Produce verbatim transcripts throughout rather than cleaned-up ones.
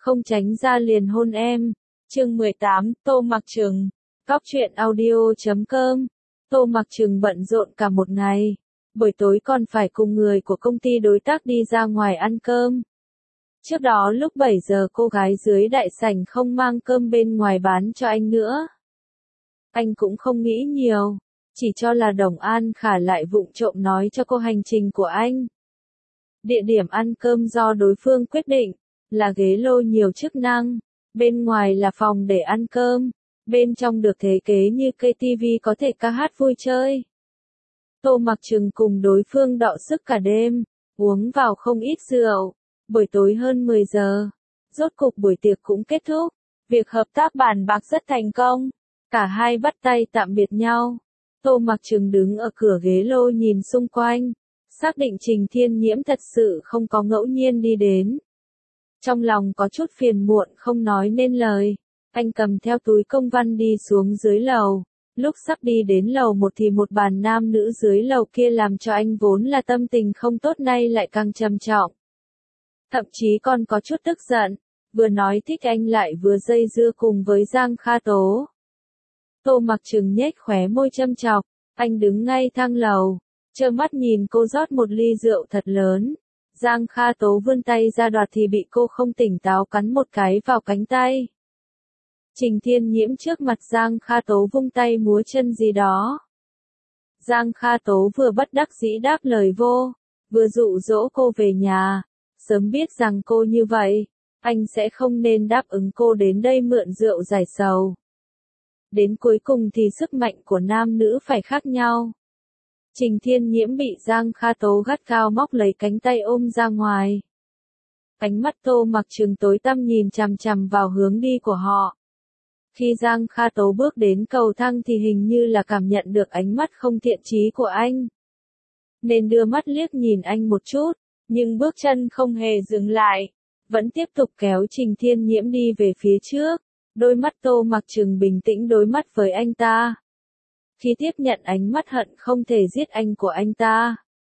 không tránh ra liền hôn em. Chương mười tám, Tô Mặc Trừng. Góc truyện audio chấm com. Tô Mặc Trừng bận rộn cả một ngày. Buổi tối còn phải cùng người của công ty đối tác đi ra ngoài ăn cơm. Trước đó lúc bảy giờ cô gái dưới đại sảnh không mang cơm bên ngoài bán cho anh nữa. Anh cũng không nghĩ nhiều, chỉ cho là Đồng An Khả lại vụng trộm nói cho cô hành trình của anh. Địa điểm ăn cơm do đối phương quyết định, là ghế lô nhiều chức năng, bên ngoài là phòng để ăn cơm, bên trong được thiết kế như cây tivi có thể ca hát vui chơi. Tô Mặc Trừng cùng đối phương đọ sức cả đêm, uống vào không ít rượu, buổi tối hơn mười giờ, rốt cục buổi tiệc cũng kết thúc, việc hợp tác bàn bạc rất thành công, cả hai bắt tay tạm biệt nhau. Tô Mặc Trừng đứng ở cửa ghế lô nhìn xung quanh, xác định Trình Thiên Nhiễm thật sự không có ngẫu nhiên đi đến. Trong lòng có chút phiền muộn không nói nên lời, anh cầm theo túi công văn đi xuống dưới lầu. Lúc sắp đi đến lầu một thì một bàn nam nữ dưới lầu kia làm cho anh vốn là tâm tình không tốt nay lại càng trầm trọng. Thậm chí còn có chút tức giận, vừa nói thích anh lại vừa dây dưa cùng với Giang Kha Tố. Tô Mặc Trừng nhếch khóe môi châm chọc, anh đứng ngay thang lầu, trơ mắt nhìn cô rót một ly rượu thật lớn. Giang Kha Tố vươn tay ra đoạt thì bị cô không tỉnh táo cắn một cái vào cánh tay. Trình Thiên Nhiễm trước mặt Giang Kha Tố vung tay múa chân gì đó. Giang Kha Tố vừa bất đắc dĩ đáp lời vô, vừa dụ dỗ cô về nhà, sớm biết rằng cô như vậy, anh sẽ không nên đáp ứng cô đến đây mượn rượu giải sầu. Đến cuối cùng thì sức mạnh của nam nữ phải khác nhau. Trình Thiên Nhiễm bị Giang Kha Tố gắt gao móc lấy cánh tay ôm ra ngoài. Ánh mắt Tô Mặc Trừng tối tăm nhìn chằm chằm vào hướng đi của họ. Khi Giang Kha Tố bước đến cầu thang thì hình như là cảm nhận được ánh mắt không thiện chí của anh. Nên đưa mắt liếc nhìn anh một chút, nhưng bước chân không hề dừng lại, vẫn tiếp tục kéo Trình Thiên Nhiễm đi về phía trước. Đôi mắt Tô Mặc Trừng bình tĩnh đối mắt với anh ta. Khi tiếp nhận ánh mắt hận không thể giết anh của anh ta,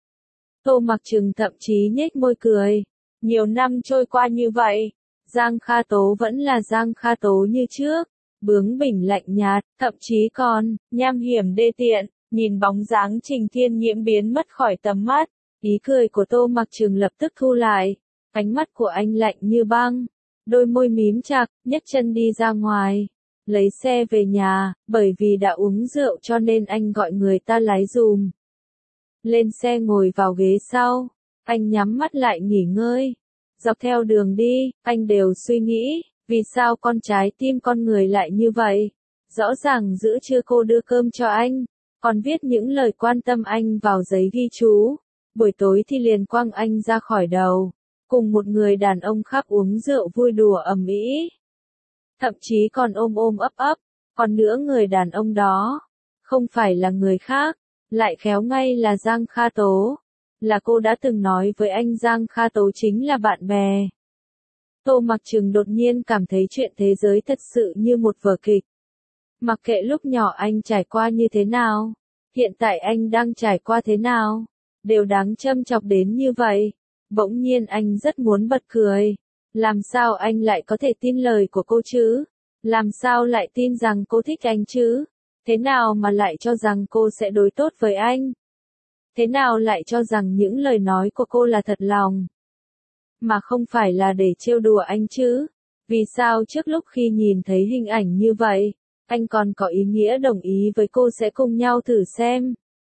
Tô Mặc Trừng thậm chí nhếch môi cười. Nhiều năm trôi qua như vậy, Giang Kha Tố vẫn là Giang Kha Tố như trước, bướng bỉnh lạnh nhạt, thậm chí còn nham hiểm đê tiện. Nhìn bóng dáng Trình Thiên Nhiễm biến mất khỏi tầm mắt, ý cười của Tô Mặc Trừng lập tức thu lại, ánh mắt của anh lạnh như băng, đôi môi mím chặt, nhấc chân đi ra ngoài, lấy xe về nhà, bởi vì đã uống rượu cho nên anh gọi người ta lái dùm. Lên xe ngồi vào ghế sau, anh nhắm mắt lại nghỉ ngơi. Dọc theo đường đi, anh đều suy nghĩ, vì sao con trái tim con người lại như vậy? Rõ ràng giữa trưa cô đưa cơm cho anh, còn viết những lời quan tâm anh vào giấy ghi chú. Buổi tối thì liền quăng anh ra khỏi đầu, cùng một người đàn ông khác uống rượu vui đùa ầm ĩ. Thậm chí còn ôm ôm ấp ấp, còn nữa người đàn ông đó, không phải là người khác, lại khéo ngay là Giang Kha Tố. Là cô đã từng nói với anh Giang Kha Tố chính là bạn bè. Tô Mặc Trừng đột nhiên cảm thấy chuyện thế giới thật sự như một vở kịch. Mặc kệ lúc nhỏ anh trải qua như thế nào, hiện tại anh đang trải qua thế nào, đều đáng châm chọc đến như vậy. Bỗng nhiên anh rất muốn bật cười. Làm sao anh lại có thể tin lời của cô chứ? Làm sao lại tin rằng cô thích anh chứ? Thế nào mà lại cho rằng cô sẽ đối tốt với anh? Thế nào lại cho rằng những lời nói của cô là thật lòng, mà không phải là để trêu đùa anh chứ? Vì sao trước lúc khi nhìn thấy hình ảnh như vậy, anh còn có ý nghĩa đồng ý với cô sẽ cùng nhau thử xem?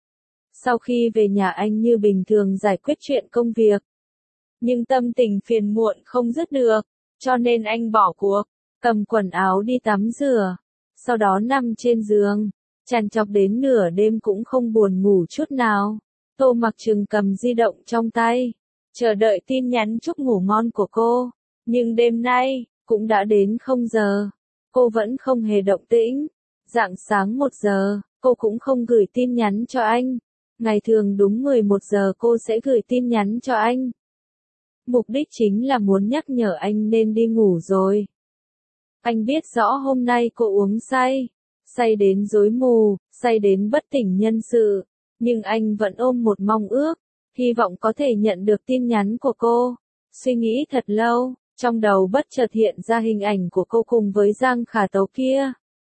Sau khi về nhà anh như bình thường giải quyết chuyện công việc. Nhưng tâm tình phiền muộn không dứt được, cho nên anh bỏ cuộc, cầm quần áo đi tắm rửa, sau đó nằm trên giường, trằn trọc đến nửa đêm cũng không buồn ngủ chút nào. Tô Mặc Trừng cầm di động trong tay, chờ đợi tin nhắn chúc ngủ ngon của cô, nhưng đêm nay, cũng đã đến không giờ, cô vẫn không hề động tĩnh. Rạng sáng một giờ, cô cũng không gửi tin nhắn cho anh. Ngày thường đúng mười một giờ cô sẽ gửi tin nhắn cho anh. Mục đích chính là muốn nhắc nhở anh nên đi ngủ rồi. Anh biết rõ hôm nay cô uống say, say đến rối mù, say đến bất tỉnh nhân sự, nhưng anh vẫn ôm một mong ước, hy vọng có thể nhận được tin nhắn của cô. Suy nghĩ thật lâu, Trong đầu bất chợt hiện ra hình ảnh của cô cùng với Giang Khả Tấu kia.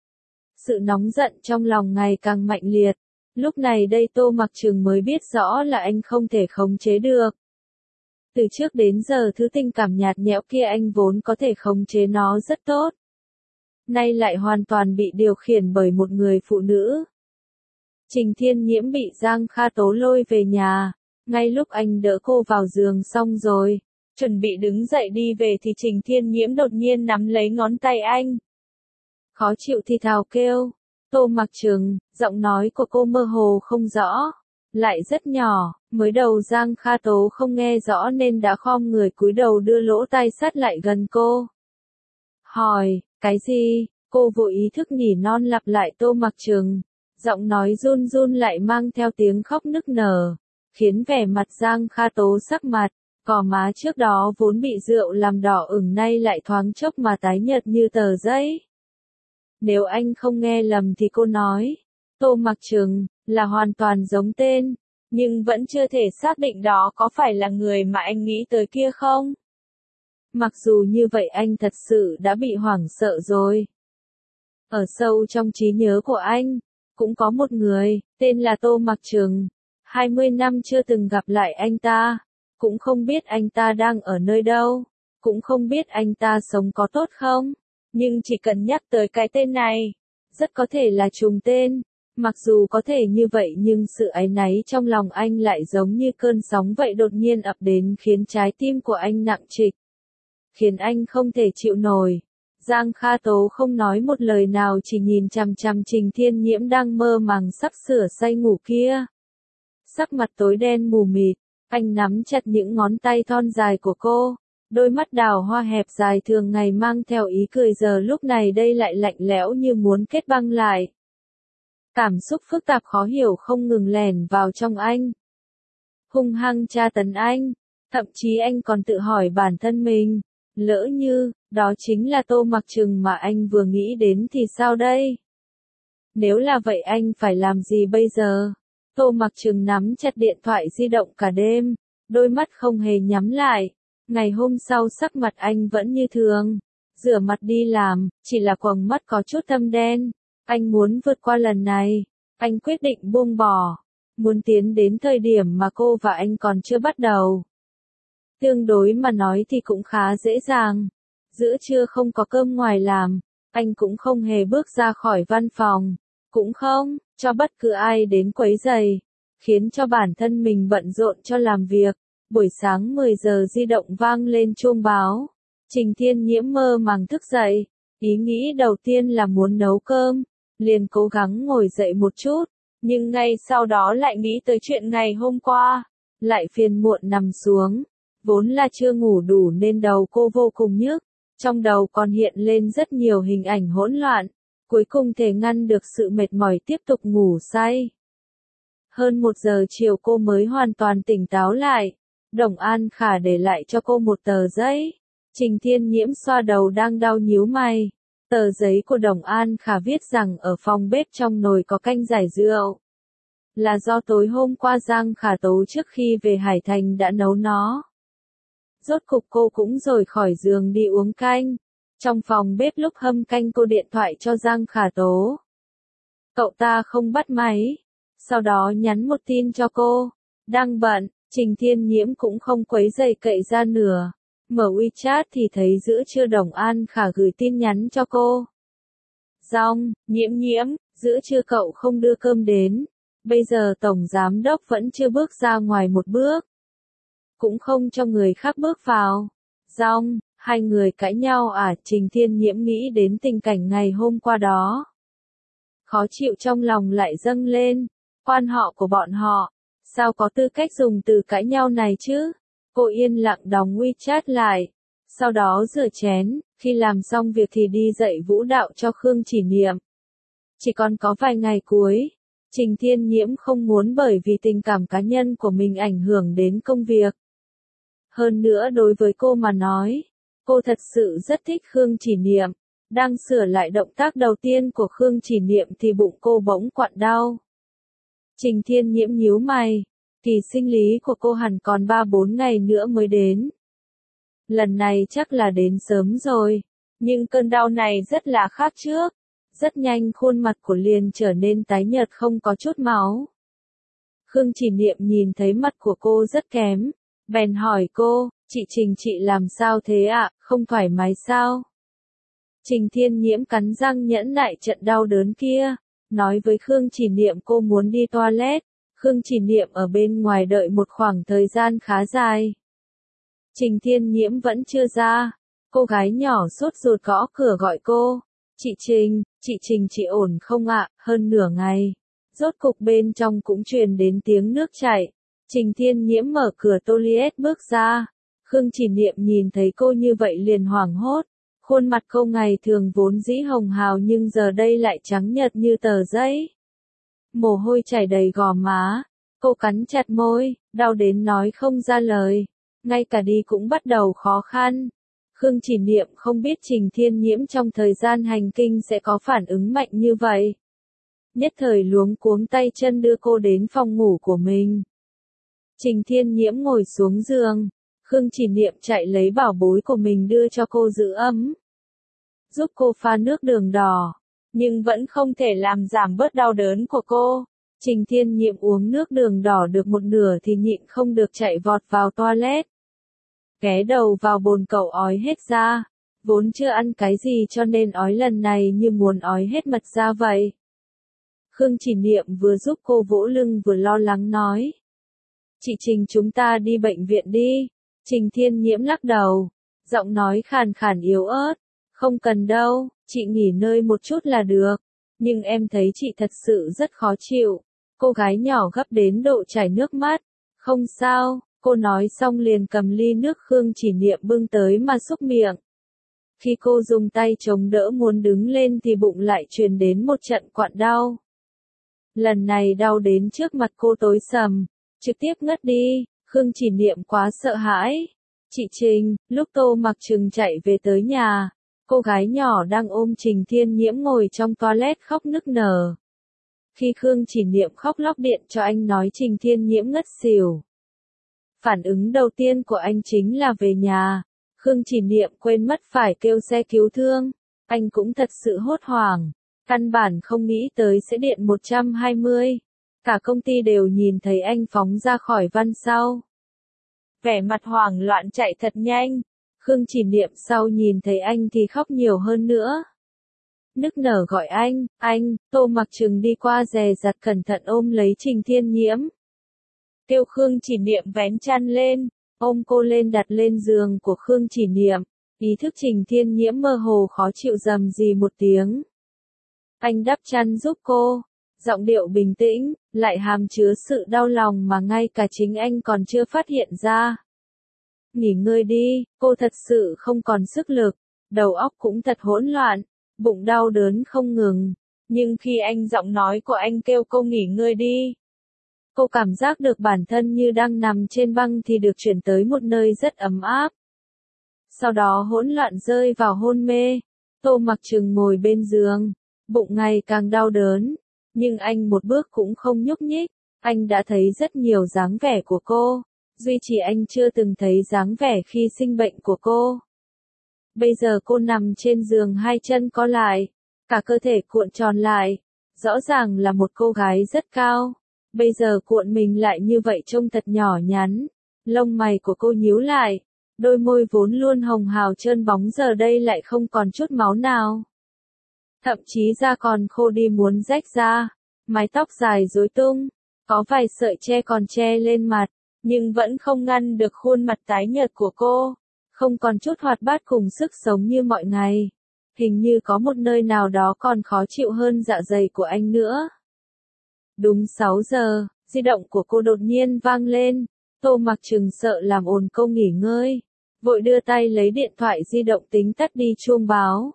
Sự nóng giận trong lòng ngày càng mạnh liệt. Lúc này đây Tô Mặc Trừng mới biết rõ là anh không thể khống chế được. Từ trước đến giờ thứ tình cảm nhạt nhẽo kia anh vốn có thể khống chế nó rất tốt. Nay lại hoàn toàn bị điều khiển bởi một người phụ nữ. Trình Thiên Nhiễm bị Giang Kha Tố lôi về nhà. Ngay lúc anh đỡ cô vào giường xong rồi, chuẩn bị đứng dậy đi về thì Trình Thiên Nhiễm đột nhiên nắm lấy ngón tay anh. Khó chịu thì thào kêu. Tô Mặc Trừng, giọng nói của cô mơ hồ không rõ, lại rất nhỏ, mới đầu Giang Kha Tố không nghe rõ nên đã khom người cúi đầu đưa lỗ tai sát lại gần cô. Hỏi, cái gì? Cô vô ý thức nhỉ non lặp lại Tô Mặc Trừng, giọng nói run run lại mang theo tiếng khóc nức nở, khiến vẻ mặt Giang Kha Tố sắc mặt, gò má trước đó vốn bị rượu làm đỏ ửng nay lại thoáng chốc mà tái nhợt như tờ giấy. Nếu anh không nghe lầm thì cô nói, Tô Mặc Trừng, là hoàn toàn giống tên, nhưng vẫn chưa thể xác định đó có phải là người mà anh nghĩ tới kia không? Mặc dù như vậy anh thật sự đã bị hoảng sợ rồi. Ở sâu trong trí nhớ của anh, cũng có một người, tên là Tô Mặc Trừng. hai mươi năm chưa từng gặp lại anh ta, cũng không biết anh ta đang ở nơi đâu, cũng không biết anh ta sống có tốt không. Nhưng chỉ cần nhắc tới cái tên này, rất có thể là trùng tên. Mặc dù có thể như vậy nhưng sự áy náy trong lòng anh lại giống như cơn sóng vậy đột nhiên ập đến khiến trái tim của anh nặng trịch. Khiến anh không thể chịu nổi. Giang Kha Tố không nói một lời nào chỉ nhìn chằm chằm Trình Thiên Nhiễm đang mơ màng sắp sửa say ngủ kia. Sắc mặt tối đen mù mịt, anh nắm chặt những ngón tay thon dài của cô. Đôi mắt đào hoa hẹp dài thường ngày mang theo ý cười giờ lúc này đây lại lạnh lẽo như muốn kết băng lại. Cảm xúc phức tạp khó hiểu không ngừng lẻn vào trong anh. Hung hăng tra tấn anh, thậm chí anh còn tự hỏi bản thân mình, lỡ như, đó chính là Tô Mặc Trừng mà anh vừa nghĩ đến thì sao đây? Nếu là vậy anh phải làm gì bây giờ? Tô Mặc Trừng nắm chặt điện thoại di động cả đêm, đôi mắt không hề nhắm lại. Ngày hôm sau sắc mặt anh vẫn như thường, rửa mặt đi làm, chỉ là quầng mắt có chút thâm đen. Anh muốn vượt qua lần này, anh quyết định buông bỏ, muốn tiến đến thời điểm mà cô và anh còn chưa bắt đầu. Tương đối mà nói thì cũng khá dễ dàng, giữa trưa không có cơm ngoài làm, anh cũng không hề bước ra khỏi văn phòng, cũng không cho bất cứ ai đến quấy rầy, khiến cho bản thân mình bận rộn cho làm việc. Buổi sáng mười giờ di động vang lên chuông báo. Trình Thiên Nhiễm mơ màng thức dậy. Ý nghĩ đầu tiên là muốn nấu cơm. Liền cố gắng ngồi dậy một chút. Nhưng ngay sau đó lại nghĩ tới chuyện ngày hôm qua. Lại phiền muộn nằm xuống. Vốn là chưa ngủ đủ nên đầu cô vô cùng nhức. Trong đầu còn hiện lên rất nhiều hình ảnh hỗn loạn. Cuối cùng thể ngăn được sự mệt mỏi tiếp tục ngủ say. Hơn một giờ chiều cô mới hoàn toàn tỉnh táo lại. Đồng An Khả để lại cho cô một tờ giấy. Trình Thiên Nhiễm xoa đầu đang đau nhíu mày. Tờ giấy của Đồng An Khả viết rằng ở phòng bếp trong nồi có canh giải rượu. Là do tối hôm qua Giang Khả Tố trước khi về Hải Thành đã nấu nó. Rốt cục cô cũng rời khỏi giường đi uống canh. Trong phòng bếp lúc hâm canh cô điện thoại cho Giang Khả Tố. Cậu ta không bắt máy. Sau đó nhắn một tin cho cô. Đang bận. Trình Thiên Nhiễm cũng không quấy rầy cậy ra nửa. Mở WeChat thì thấy giữa trưa Đồng An Khả gửi tin nhắn cho cô. Rong, Nhiễm Nhiễm, giữa trưa cậu không đưa cơm đến. Bây giờ Tổng Giám Đốc vẫn chưa bước ra ngoài một bước. Cũng không cho người khác bước vào. Rong, hai người cãi nhau à? Trình Thiên Nhiễm nghĩ đến tình cảnh ngày hôm qua đó. Khó chịu trong lòng lại dâng lên. Quan họ của bọn họ. Sao có tư cách dùng từ cãi nhau này chứ? Cô yên lặng đóng WeChat lại. Sau đó rửa chén, khi làm xong việc thì đi dạy vũ đạo cho Khương Chỉ Niệm. Chỉ còn có vài ngày cuối. Trình Thiên Nhiễm không muốn bởi vì tình cảm cá nhân của mình ảnh hưởng đến công việc. Hơn nữa đối với cô mà nói, cô thật sự rất thích Khương Chỉ Niệm. Đang sửa lại động tác đầu tiên của Khương Chỉ Niệm thì bụng cô bỗng quặn đau. Trình Thiên Nhiễm nhíu mày, kỳ sinh lý của cô hẳn còn ba bốn ngày nữa mới đến. lần này chắc là đến sớm rồi. Nhưng cơn đau này rất là khác trước. Rất nhanh khuôn mặt của Liên trở nên tái nhợt không có chút máu. Khương Chỉ Niệm nhìn thấy mặt của cô rất kém, bèn hỏi cô, chị Trình chị làm sao thế ạ, không thoải mái sao? Trình Thiên Nhiễm cắn răng nhẫn nại trận đau đớn kia, nói với Khương Chỉ Niệm cô muốn đi toilet. Khương Chỉ Niệm ở bên ngoài đợi một khoảng thời gian khá dài. Trình Thiên Nhiễm vẫn chưa ra, cô gái nhỏ sốt ruột gõ cửa gọi cô. Chị Trình, chị Trình chị ổn không ạ, hơn nửa ngày. Rốt cục bên trong cũng truyền đến tiếng nước chảy. Trình Thiên Nhiễm mở cửa toilet bước ra. Khương Chỉ Niệm nhìn thấy cô như vậy liền hoảng hốt. Khuôn mặt cô ngày thường vốn dĩ hồng hào nhưng giờ đây lại trắng nhợt như tờ giấy. Mồ hôi chảy đầy gò má. Cô cắn chặt môi, đau đến nói không ra lời. Ngay cả đi cũng bắt đầu khó khăn. Khương Chỉ Niệm không biết Trình Thiên Nhiễm trong thời gian hành kinh sẽ có phản ứng mạnh như vậy. Nhất thời luống cuống tay chân đưa cô đến phòng ngủ của mình. Trình Thiên Nhiễm ngồi xuống giường. Khương Chỉ Niệm chạy lấy bảo bối của mình đưa cho cô giữ ấm. Giúp cô pha nước đường đỏ. Nhưng vẫn không thể làm giảm bớt đau đớn của cô. Trình Thiên Nhiễm uống nước đường đỏ được một nửa thì nhịn không được chạy vọt vào toilet. Ghé đầu vào bồn cầu ói hết ra. Vốn chưa ăn cái gì cho nên ói lần này như muốn ói hết mật ra vậy. Khương Chỉ Niệm vừa giúp cô vỗ lưng vừa lo lắng nói. Chị Trình chúng ta đi bệnh viện đi. Trình Thiên Nhiễm lắc đầu. Giọng nói khàn khàn yếu ớt. Không cần đâu, chị nghỉ ngơi một chút là được. Nhưng em thấy chị thật sự rất khó chịu. Cô gái nhỏ gấp đến độ chảy nước mắt. Không sao, cô nói xong liền cầm ly nước Khương Chỉ Niệm bưng tới mà xúc miệng. Khi cô dùng tay chống đỡ muốn đứng lên thì bụng lại truyền đến một trận quặn đau. Lần này đau đến trước mặt cô tối sầm, trực tiếp ngất đi. Khương Chỉ Niệm quá sợ hãi. Chị Trình, lúc Tô Mặc Trừng chạy về tới nhà, cô gái nhỏ đang ôm Trình Thiên Nhiễm ngồi trong toilet khóc nức nở. Khi Khương Chỉ Niệm khóc lóc điện cho anh nói Trình Thiên Nhiễm ngất xỉu. Phản ứng đầu tiên của anh chính là về nhà. Khương Chỉ Niệm quên mất phải kêu xe cứu thương. Anh cũng thật sự hốt hoảng. Căn bản không nghĩ tới sẽ điện một trăm hai mươi. Cả công ty đều nhìn thấy anh phóng ra khỏi văn sau. Vẻ mặt hoảng loạn chạy thật nhanh. Khương Chỉ Niệm sau nhìn thấy anh thì khóc nhiều hơn nữa. Nức nở gọi anh, anh, Tô Mặc Trừng đi qua dè dặt cẩn thận ôm lấy Trình Thiên Nhiễm. Kêu Khương Chỉ Niệm vén chăn lên, ôm cô lên đặt lên giường của Khương Chỉ Niệm. Ý thức Trình Thiên Nhiễm mơ hồ khó chịu rầm rì một tiếng. Anh đắp chăn giúp cô, giọng điệu bình tĩnh, lại hàm chứa sự đau lòng mà ngay cả chính anh còn chưa phát hiện ra. Nghỉ ngơi đi, cô thật sự không còn sức lực, đầu óc cũng thật hỗn loạn, bụng đau đớn không ngừng. Nhưng khi anh giọng nói của anh kêu cô nghỉ ngơi đi, cô cảm giác được bản thân như đang nằm trên băng thì được chuyển tới một nơi rất ấm áp. Sau đó hỗn loạn rơi vào hôn mê. Tô Mặc Trừng ngồi bên giường, bụng ngày càng đau đớn, nhưng anh một bước cũng không nhúc nhích. Anh đã thấy rất nhiều dáng vẻ của cô, duy chỉ anh chưa từng thấy dáng vẻ khi sinh bệnh của cô. Bây giờ cô nằm trên giường hai chân co lại, cả cơ thể cuộn tròn lại, rõ ràng là một cô gái rất cao. Bây giờ cuộn mình lại như vậy trông thật nhỏ nhắn, lông mày của cô nhíu lại, đôi môi vốn luôn hồng hào trơn bóng giờ đây lại không còn chút máu nào. Thậm chí da còn khô đi muốn rách ra, mái tóc dài rối tung, có vài sợi che còn che lên mặt, nhưng vẫn không ngăn được khuôn mặt tái nhợt của cô, không còn chút hoạt bát cùng sức sống như mọi ngày. Hình như có một nơi nào đó còn khó chịu hơn dạ dày của anh nữa. Đúng sáu giờ, di động của cô đột nhiên vang lên. Tô Mặc Trừng sợ làm ồn cô nghỉ ngơi, vội đưa tay lấy điện thoại di động tính tắt đi chuông báo.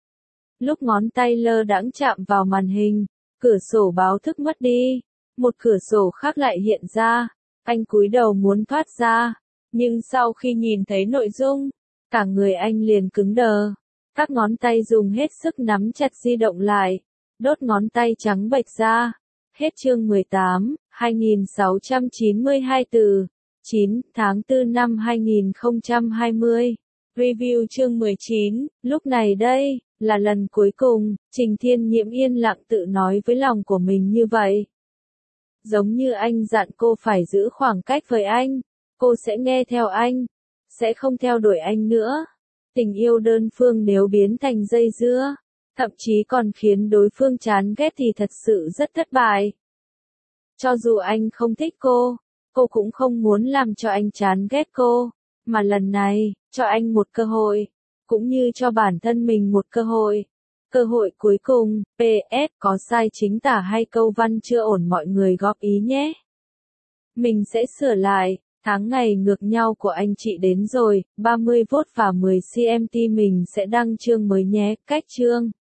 Lúc ngón tay lơ đãng chạm vào màn hình, cửa sổ báo thức mất đi, một cửa sổ khác lại hiện ra. Anh cúi đầu muốn thoát ra, nhưng sau khi nhìn thấy nội dung, cả người anh liền cứng đờ. Các ngón tay dùng hết sức nắm chặt di động lại, đốt ngón tay trắng bệch ra. Hết chương mười tám, hai nghìn sáu trăm chín mươi hai từ chín tháng tư năm hai nghìn không trăm hai mươi. Review chương mười chín, lúc này đây, là lần cuối cùng, Trình Thiên Nhiễm yên lặng tự nói với lòng của mình như vậy. Giống như anh dặn cô phải giữ khoảng cách với anh, cô sẽ nghe theo anh, sẽ không theo đuổi anh nữa. Tình yêu đơn phương nếu biến thành dây dưa, thậm chí còn khiến đối phương chán ghét thì thật sự rất thất bại. Cho dù anh không thích cô, cô cũng không muốn làm cho anh chán ghét cô, mà lần này, cho anh một cơ hội, cũng như cho bản thân mình một cơ hội. Cơ hội cuối cùng, pê ét có sai chính tả hay câu văn chưa ổn mọi người góp ý nhé. Mình sẽ sửa lại, tháng ngày ngược nhau của anh chị đến rồi, ba mươi phút và mười xăng ti mình sẽ đăng chương mới nhé, cách chương.